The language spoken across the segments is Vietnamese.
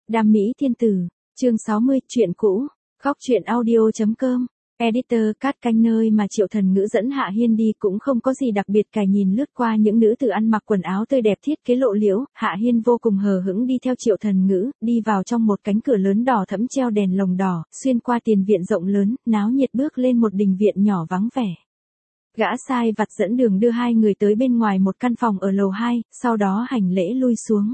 Đam mỹ thiên tử, chương 60, chuyện cũ, góc truyện audio.com, editor cắt canh. Nơi mà Triệu Thần Ngữ dẫn Hạ Hiên đi cũng không có gì đặc biệt cả, nhìn lướt qua những nữ tử ăn mặc quần áo tươi đẹp thiết kế lộ liễu, Hạ Hiên vô cùng hờ hững đi theo Triệu Thần Ngữ, đi vào trong một cánh cửa lớn đỏ thẫm treo đèn lồng đỏ, xuyên qua tiền viện rộng lớn, náo nhiệt bước lên một đình viện nhỏ vắng vẻ. Gã sai vặt dẫn đường đưa hai người tới bên ngoài một căn phòng ở lầu 2, sau đó hành lễ lui xuống.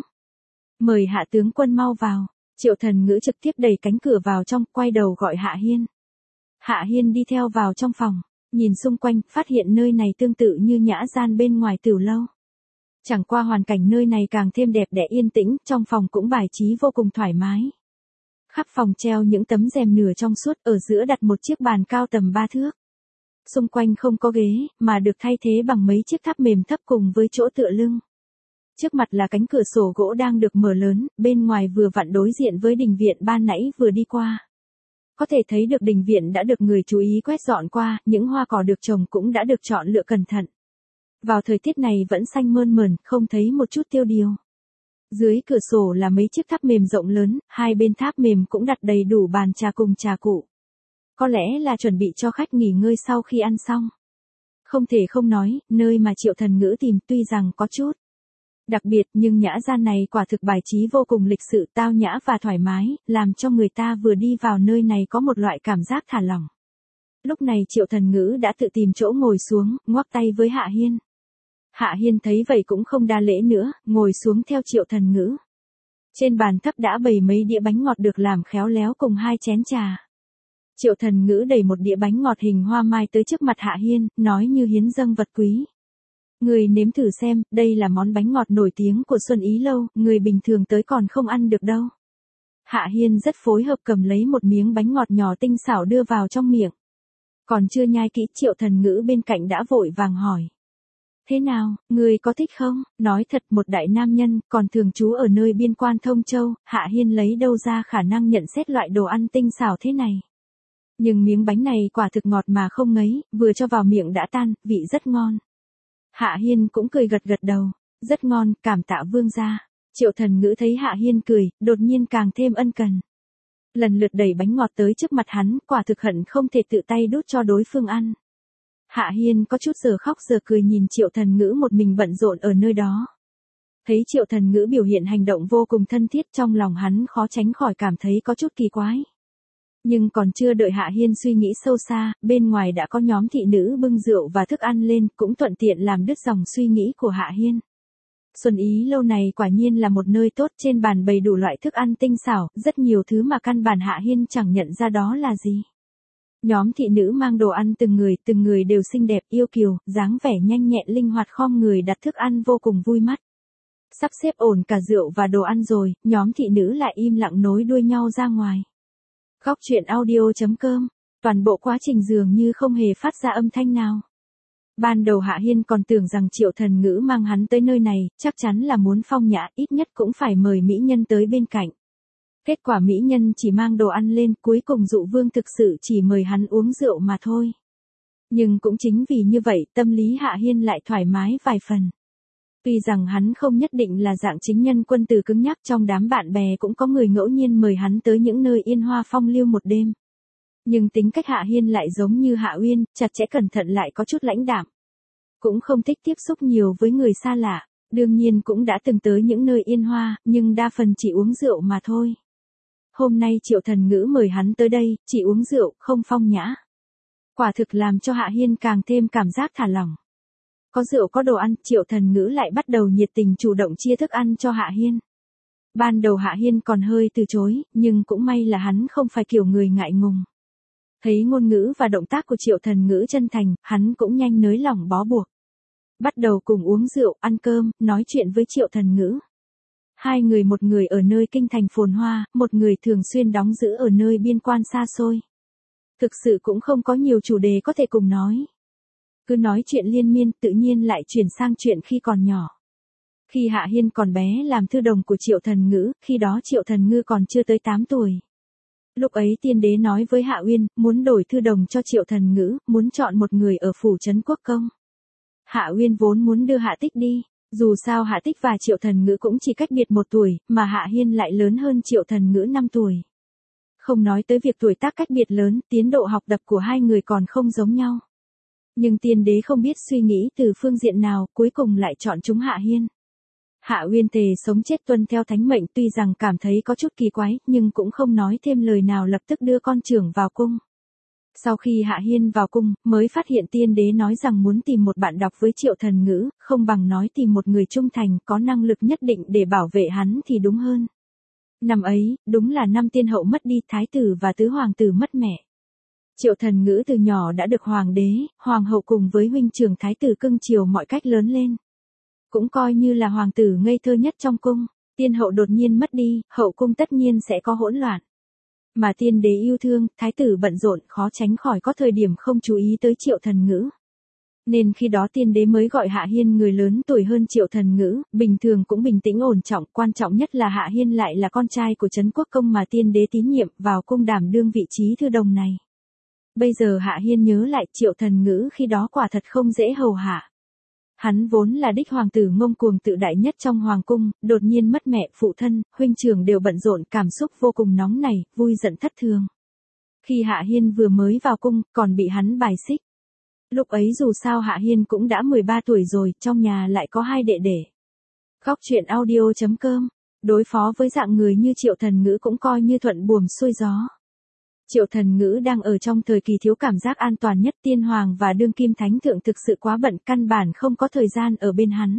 Mời Hạ tướng quân mau vào. Triệu Thần Ngữ trực tiếp đẩy cánh cửa vào trong, quay đầu gọi Hạ Hiên. Hạ Hiên đi theo vào trong phòng, nhìn xung quanh, phát hiện nơi này tương tự như nhã gian bên ngoài tiểu lâu. Chẳng qua hoàn cảnh nơi này càng thêm đẹp đẽ yên tĩnh, trong phòng cũng bài trí vô cùng thoải mái. Khắp phòng treo những tấm rèm nửa trong suốt, ở giữa đặt một chiếc bàn cao tầm 3 thước. Xung quanh không có ghế, mà được thay thế bằng mấy chiếc tháp mềm thấp cùng với chỗ tựa lưng. Trước mặt là cánh cửa sổ gỗ đang được mở lớn, bên ngoài vừa vặn đối diện với đình viện ban nãy vừa đi qua. Có thể thấy được đình viện đã được người chú ý quét dọn qua, những hoa cỏ được trồng cũng đã được chọn lựa cẩn thận. Vào thời tiết này vẫn xanh mơn mởn, không thấy một chút tiêu điều. Dưới cửa sổ là mấy chiếc tháp mềm rộng lớn, hai bên tháp mềm cũng đặt đầy đủ bàn trà cùng trà cụ. Có lẽ là chuẩn bị cho khách nghỉ ngơi sau khi ăn xong. Không thể không nói, nơi mà Triệu Thần Ngữ tìm tuy rằng có chút đặc biệt, nhưng nhã gian này quả thực bài trí vô cùng lịch sự, tao nhã và thoải mái, làm cho người ta vừa đi vào nơi này có một loại cảm giác thả lỏng. Lúc này Triệu Thần Ngữ đã tự tìm chỗ ngồi xuống, ngoắc tay với Hạ Hiên. Hạ Hiên thấy vậy cũng không đa lễ nữa, ngồi xuống theo Triệu Thần Ngữ. Trên bàn thấp đã bày mấy đĩa bánh ngọt được làm khéo léo cùng 2 chén trà. Triệu Thần Ngữ đẩy một đĩa bánh ngọt hình hoa mai tới trước mặt Hạ Hiên, nói như hiến dâng vật quý. Người nếm thử xem, đây là món bánh ngọt nổi tiếng của Xuân Ý Lâu, người bình thường tới còn không ăn được đâu. Hạ Hiên rất phối hợp cầm lấy một miếng bánh ngọt nhỏ tinh xảo đưa vào trong miệng. Còn chưa nhai kỹ, Triệu Thần Ngữ bên cạnh đã vội vàng hỏi. Thế nào, người có thích không? Nói thật, một đại nam nhân, còn thường trú ở nơi biên quan Thông Châu, Hạ Hiên lấy đâu ra khả năng nhận xét loại đồ ăn tinh xảo thế này. Nhưng miếng bánh này quả thực ngọt mà không ngấy, vừa cho vào miệng đã tan, vị rất ngon. Hạ Hiên cũng cười gật gật đầu, rất ngon, cảm tạ vương gia. Triệu Thần Ngữ thấy Hạ Hiên cười, đột nhiên càng thêm ân cần. Lần lượt đẩy bánh ngọt tới trước mặt hắn, quả thực hận không thể tự tay đút cho đối phương ăn. Hạ Hiên có chút giờ khóc giờ cười nhìn Triệu Thần Ngữ một mình bận rộn ở nơi đó. Thấy Triệu Thần Ngữ biểu hiện hành động vô cùng thân thiết, trong lòng hắn khó tránh khỏi cảm thấy có chút kỳ quái. Nhưng còn chưa đợi Hạ Hiên suy nghĩ sâu xa, bên ngoài đã có nhóm thị nữ bưng rượu và thức ăn lên, cũng thuận tiện làm đứt dòng suy nghĩ của Hạ Hiên. Xuân Ý Lâu này quả nhiên là một nơi tốt, trên bàn bày đủ loại thức ăn tinh xảo, rất nhiều thứ mà căn bản Hạ Hiên chẳng nhận ra đó là gì. Nhóm thị nữ mang đồ ăn từng người đều xinh đẹp yêu kiều, dáng vẻ nhanh nhẹn linh hoạt khom người đặt thức ăn vô cùng vui mắt. Sắp xếp ổn cả rượu và đồ ăn rồi, nhóm thị nữ lại im lặng nối đuôi nhau ra ngoài. Góc truyện audio.com, toàn bộ quá trình dường như không hề phát ra âm thanh nào. Ban đầu Hạ Hiên còn tưởng rằng Triệu Thần Ngữ mang hắn tới nơi này, chắc chắn là muốn phong nhã, ít nhất cũng phải mời mỹ nhân tới bên cạnh. Kết quả mỹ nhân chỉ mang đồ ăn lên, cuối cùng dụ vương thực sự chỉ mời hắn uống rượu mà thôi. Nhưng cũng chính vì như vậy, tâm lý Hạ Hiên lại thoải mái vài phần. Tuy rằng hắn không nhất định là dạng chính nhân quân tử cứng nhắc, trong đám bạn bè cũng có người ngẫu nhiên mời hắn tới những nơi yên hoa phong lưu một đêm. Nhưng tính cách Hạ Hiên lại giống như Hạ Uyên, chặt chẽ cẩn thận lại có chút lãnh đạm. Cũng không thích tiếp xúc nhiều với người xa lạ, đương nhiên cũng đã từng tới những nơi yên hoa, nhưng đa phần chỉ uống rượu mà thôi. Hôm nay Triệu Thần Ngữ mời hắn tới đây, chỉ uống rượu, không phong nhã. Quả thực làm cho Hạ Hiên càng thêm cảm giác thả lỏng. Có rượu có đồ ăn, Triệu Thần Ngữ lại bắt đầu nhiệt tình chủ động chia thức ăn cho Hạ Hiên. Ban đầu Hạ Hiên còn hơi từ chối, nhưng cũng may là hắn không phải kiểu người ngại ngùng. Thấy ngôn ngữ và động tác của Triệu Thần Ngữ chân thành, hắn cũng nhanh nới lỏng bó buộc. Bắt đầu cùng uống rượu, ăn cơm, nói chuyện với Triệu Thần Ngữ. Hai người, một người ở nơi kinh thành phồn hoa, một người thường xuyên đóng giữ ở nơi biên quan xa xôi. Thực sự cũng không có nhiều chủ đề có thể cùng nói. Cứ nói chuyện liên miên, tự nhiên lại chuyển sang chuyện khi còn nhỏ. Khi Hạ Hiên còn bé làm thư đồng của Triệu Thần Ngữ, khi đó Triệu Thần Ngữ còn chưa tới 8 tuổi. Lúc ấy tiên đế nói với Hạ Uyên, muốn đổi thư đồng cho Triệu Thần Ngữ, muốn chọn một người ở phủ trấn Quốc Công. Hạ Uyên vốn muốn đưa Hạ Tích đi, Dù sao Hạ Tích và Triệu Thần Ngữ cũng chỉ cách biệt 1 tuổi, mà Hạ Hiên lại lớn hơn Triệu Thần Ngữ 5 tuổi. Không nói tới việc tuổi tác cách biệt lớn, tiến độ học tập của hai người còn không giống nhau. Nhưng tiên đế không biết suy nghĩ từ phương diện nào, cuối cùng lại chọn chúng Hạ Hiên. Hạ Uyên Tề sống chết tuân theo thánh mệnh, tuy rằng cảm thấy có chút kỳ quái, nhưng cũng không nói thêm lời nào, lập tức đưa con trưởng vào cung. Sau khi Hạ Hiên vào cung, mới phát hiện tiên đế nói rằng muốn tìm một bạn đọc với Triệu Thần Ngữ, không bằng nói tìm một người trung thành, có năng lực nhất định để bảo vệ hắn thì đúng hơn. Năm ấy, đúng là năm tiên hậu mất đi, thái tử và tứ hoàng tử mất mẹ. Triệu Thần Ngữ từ nhỏ đã được hoàng đế, hoàng hậu cùng với huynh trưởng thái tử cưng chiều mọi cách lớn lên. Cũng coi như là hoàng tử ngây thơ nhất trong cung, tiên hậu đột nhiên mất đi, hậu cung tất nhiên sẽ có hỗn loạn. Mà tiên đế yêu thương, thái tử bận rộn, khó tránh khỏi có thời điểm không chú ý tới Triệu Thần Ngữ. Nên khi đó tiên đế mới gọi Hạ Hiên, người lớn tuổi hơn Triệu Thần Ngữ, bình thường cũng bình tĩnh ổn trọng, quan trọng nhất là Hạ Hiên lại là con trai của Trấn Quốc Công mà tiên đế tín nhiệm, vào cung đảm đương vị trí thư đồng này. Bây giờ Hạ Hiên nhớ lại, Triệu Thần Ngữ khi đó quả thật không dễ hầu hạ. Hắn vốn là đích hoàng tử ngông cuồng tự đại nhất trong hoàng cung, đột nhiên mất mẹ, phụ thân, huynh trưởng đều bận rộn, cảm xúc vô cùng nóng nảy, vui giận thất thường. Khi Hạ Hiên vừa mới vào cung, còn bị hắn bài xích. Lúc ấy dù sao Hạ Hiên cũng đã 13 tuổi rồi, trong nhà lại có 2 đệ đệ. Góc truyện audio.com, đối phó với dạng người như Triệu Thần Ngữ cũng coi như thuận buồm xuôi gió. Triệu Thần Ngữ đang ở trong thời kỳ thiếu cảm giác an toàn nhất, tiên hoàng và đương kim thánh thượng thực sự quá bận, căn bản không có thời gian ở bên hắn.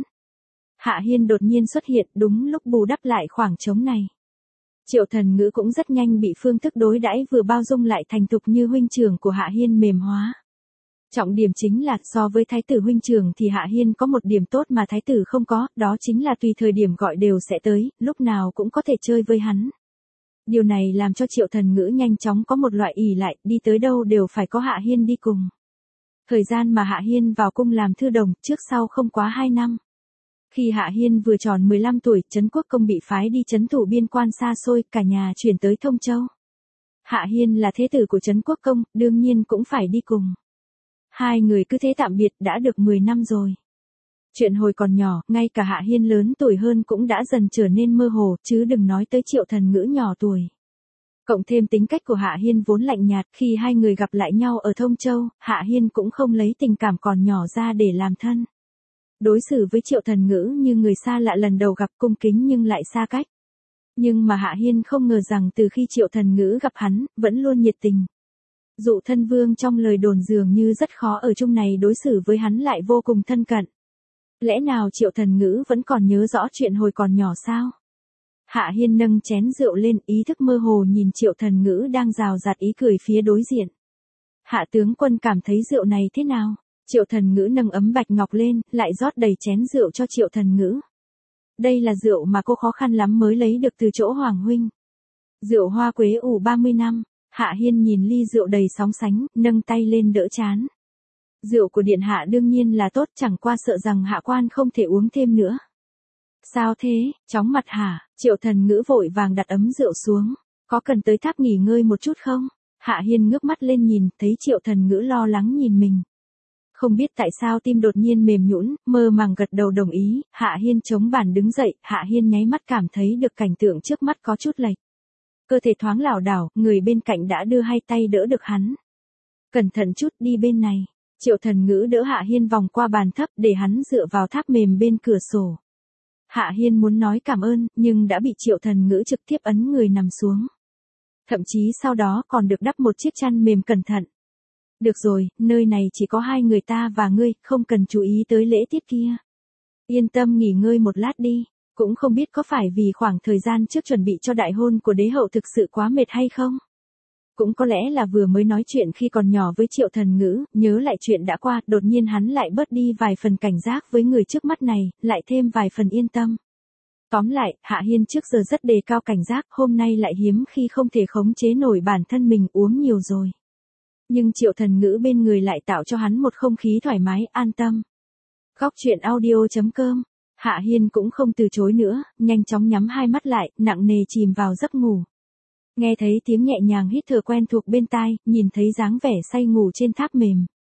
Hạ Hiên đột nhiên xuất hiện đúng lúc bù đắp lại khoảng trống này. Triệu Thần Ngữ cũng rất nhanh bị phương thức đối đãi vừa bao dung lại thành thục như huynh trưởng của Hạ Hiên mềm hóa. Trọng điểm chính là so với thái tử huynh trưởng thì Hạ Hiên có một điểm tốt mà thái tử không có, đó chính là tùy thời điểm gọi đều sẽ tới, lúc nào cũng có thể chơi với hắn. Điều này làm cho Triệu Thần Ngữ nhanh chóng có một loại ỷ lại, đi tới đâu đều phải có Hạ Hiên đi cùng. Thời gian mà Hạ Hiên vào cung làm thư đồng, trước sau không quá 2 năm. Khi Hạ Hiên vừa tròn 15 tuổi, Trấn Quốc Công bị phái đi trấn thủ biên quan xa xôi, cả nhà chuyển tới Thông Châu. Hạ Hiên là thế tử của Trấn Quốc Công, đương nhiên cũng phải đi cùng. Hai người cứ thế tạm biệt đã được 10 năm rồi. Chuyện hồi còn nhỏ, ngay cả Hạ Hiên lớn tuổi hơn cũng đã dần trở nên mơ hồ, chứ đừng nói tới Triệu Thần Ngữ nhỏ tuổi. Cộng thêm tính cách của Hạ Hiên vốn lạnh nhạt, khi hai người gặp lại nhau ở Thông Châu, Hạ Hiên cũng không lấy tình cảm còn nhỏ ra để làm thân. Đối xử với Triệu Thần Ngữ như người xa lạ lần đầu gặp, cung kính nhưng lại xa cách. Nhưng mà Hạ Hiên không ngờ rằng từ khi Triệu Thần Ngữ gặp hắn, vẫn luôn nhiệt tình. Dụ thân vương trong lời đồn dường như rất khó ở chung này đối xử với hắn lại vô cùng thân cận. Lẽ nào Triệu Thần Ngữ vẫn còn nhớ rõ chuyện hồi còn nhỏ sao? Hạ Hiên nâng chén rượu lên, ý thức mơ hồ nhìn Triệu Thần Ngữ đang rào rạt ý cười phía đối diện. Hạ tướng quân cảm thấy rượu này thế nào? Triệu Thần Ngữ nâng ấm bạch ngọc lên, lại rót đầy chén rượu cho Triệu Thần Ngữ. Đây là rượu mà cô khó khăn lắm mới lấy được từ chỗ Hoàng huynh. Rượu hoa quế ủ 30 năm. Hạ Hiên nhìn ly rượu đầy sóng sánh, nâng tay lên đỡ chán. Rượu của điện hạ đương nhiên là tốt, chẳng qua sợ rằng hạ quan không thể uống thêm nữa. Sao thế, chóng mặt hả? Triệu Thần Ngữ vội vàng đặt ấm rượu xuống. Có cần tới tháp nghỉ ngơi một chút không? Hạ Hiên ngước mắt lên nhìn, thấy Triệu Thần Ngữ lo lắng nhìn mình. Không biết tại sao tim đột nhiên mềm nhũn, mơ màng gật đầu đồng ý. Hạ Hiên chống bàn đứng dậy, Hạ Hiên nháy mắt cảm thấy được cảnh tượng trước mắt có chút lệch. Cơ thể thoáng lảo đảo, người bên cạnh đã đưa hai tay đỡ được hắn. Cẩn thận chút, đi bên này. Triệu Thần Ngữ đỡ Hạ Hiên vòng qua bàn thấp để hắn dựa vào tháp mềm bên cửa sổ. Hạ Hiên muốn nói cảm ơn, nhưng đã bị Triệu Thần Ngữ trực tiếp ấn người nằm xuống. Thậm chí sau đó còn được đắp một chiếc chăn mềm cẩn thận. Được rồi, nơi này chỉ có hai người ta và ngươi, không cần chú ý tới lễ tiết kia. Yên tâm nghỉ ngơi một lát đi. Cũng không biết có phải vì khoảng thời gian trước chuẩn bị cho đại hôn của đế hậu thực sự quá mệt hay không? Cũng có lẽ là vừa mới nói chuyện khi còn nhỏ với Triệu Thần Ngữ, nhớ lại chuyện đã qua, đột nhiên hắn lại bớt đi vài phần cảnh giác với người trước mắt này, lại thêm vài phần yên tâm. Tóm lại, Hạ Hiên trước giờ rất đề cao cảnh giác, hôm nay lại hiếm khi không thể khống chế nổi bản thân mình, uống nhiều rồi. Nhưng Triệu Thần Ngữ bên người lại tạo cho hắn một không khí thoải mái, an tâm. Góc truyện audio.com, Hạ Hiên cũng không từ chối nữa, nhanh chóng nhắm hai mắt lại, nặng nề chìm vào giấc ngủ. Nghe thấy tiếng nhẹ nhàng hít thở quen thuộc bên tai, nhìn thấy dáng vẻ say ngủ trên tháp mềm.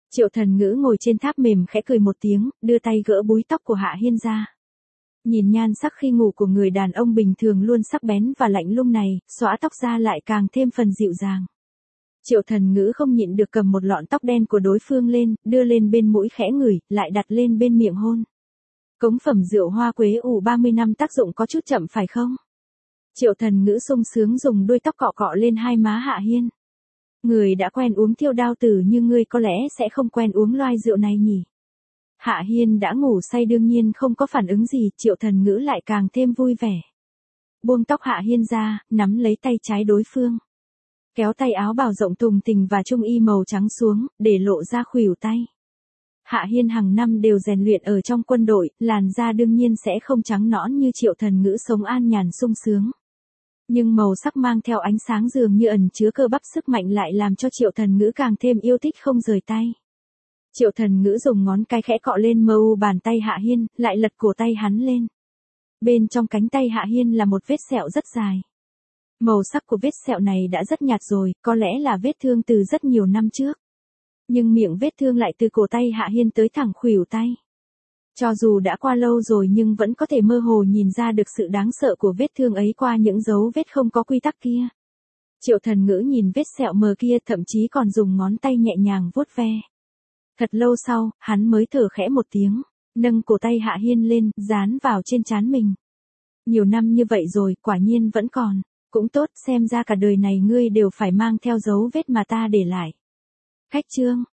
Triệu Thần Ngữ ngồi trên tháp mềm khẽ cười một tiếng, đưa tay gỡ búi tóc của Hạ Hiên ra. Nhìn nhan sắc khi ngủ của người đàn ông bình thường luôn sắc bén và lạnh lùng này, xõa tóc ra lại càng thêm phần dịu dàng. Triệu Thần Ngữ không nhịn được cầm một lọn tóc đen của đối phương lên, đưa lên bên mũi khẽ ngửi, lại đặt lên bên miệng hôn. Cống phẩm rượu hoa quế ủ 30 năm tác dụng có chút chậm phải không? Triệu Thần Ngữ sung sướng dùng đuôi tóc cọ cọ lên hai má Hạ Hiên. Người đã quen uống Thiêu Đao Tử như ngươi có lẽ sẽ không quen uống loại rượu này nhỉ? Hạ Hiên đã ngủ say đương nhiên không có phản ứng gì, Triệu Thần Ngữ lại càng thêm vui vẻ. Buông tóc Hạ Hiên ra, nắm lấy tay trái đối phương. Kéo tay áo bào rộng tùng tình và trung y màu trắng xuống, để lộ ra khuỷu tay. Hạ Hiên hàng năm đều rèn luyện ở trong quân đội, làn da đương nhiên sẽ không trắng nõn như Triệu Thần Ngữ sống an nhàn sung sướng. Nhưng màu sắc mang theo ánh sáng dường như ẩn chứa cơ bắp sức mạnh lại làm cho Triệu Thần Ngữ càng thêm yêu thích không rời tay. Triệu Thần Ngữ dùng ngón cái khẽ cọ lên mu bàn tay Hạ Hiên, lại lật cổ tay hắn lên. Bên trong cánh tay Hạ Hiên là một vết sẹo rất dài. Màu sắc của vết sẹo này đã rất nhạt rồi, có lẽ là vết thương từ rất nhiều năm trước. Nhưng miệng vết thương lại từ cổ tay Hạ Hiên tới thẳng khuỷu tay. Cho dù đã qua lâu rồi nhưng vẫn có thể mơ hồ nhìn ra được sự đáng sợ của vết thương ấy qua những dấu vết không có quy tắc kia. Triệu Thần Ngữ nhìn vết sẹo mờ kia thậm chí còn dùng ngón tay nhẹ nhàng vuốt ve. Thật lâu sau, hắn mới thở khẽ một tiếng, nâng cổ tay Hạ Hiên lên, dán vào trên trán mình. Nhiều năm như vậy rồi, quả nhiên vẫn còn. Cũng tốt, xem ra cả đời này ngươi đều phải mang theo dấu vết mà ta để lại. Khách trương,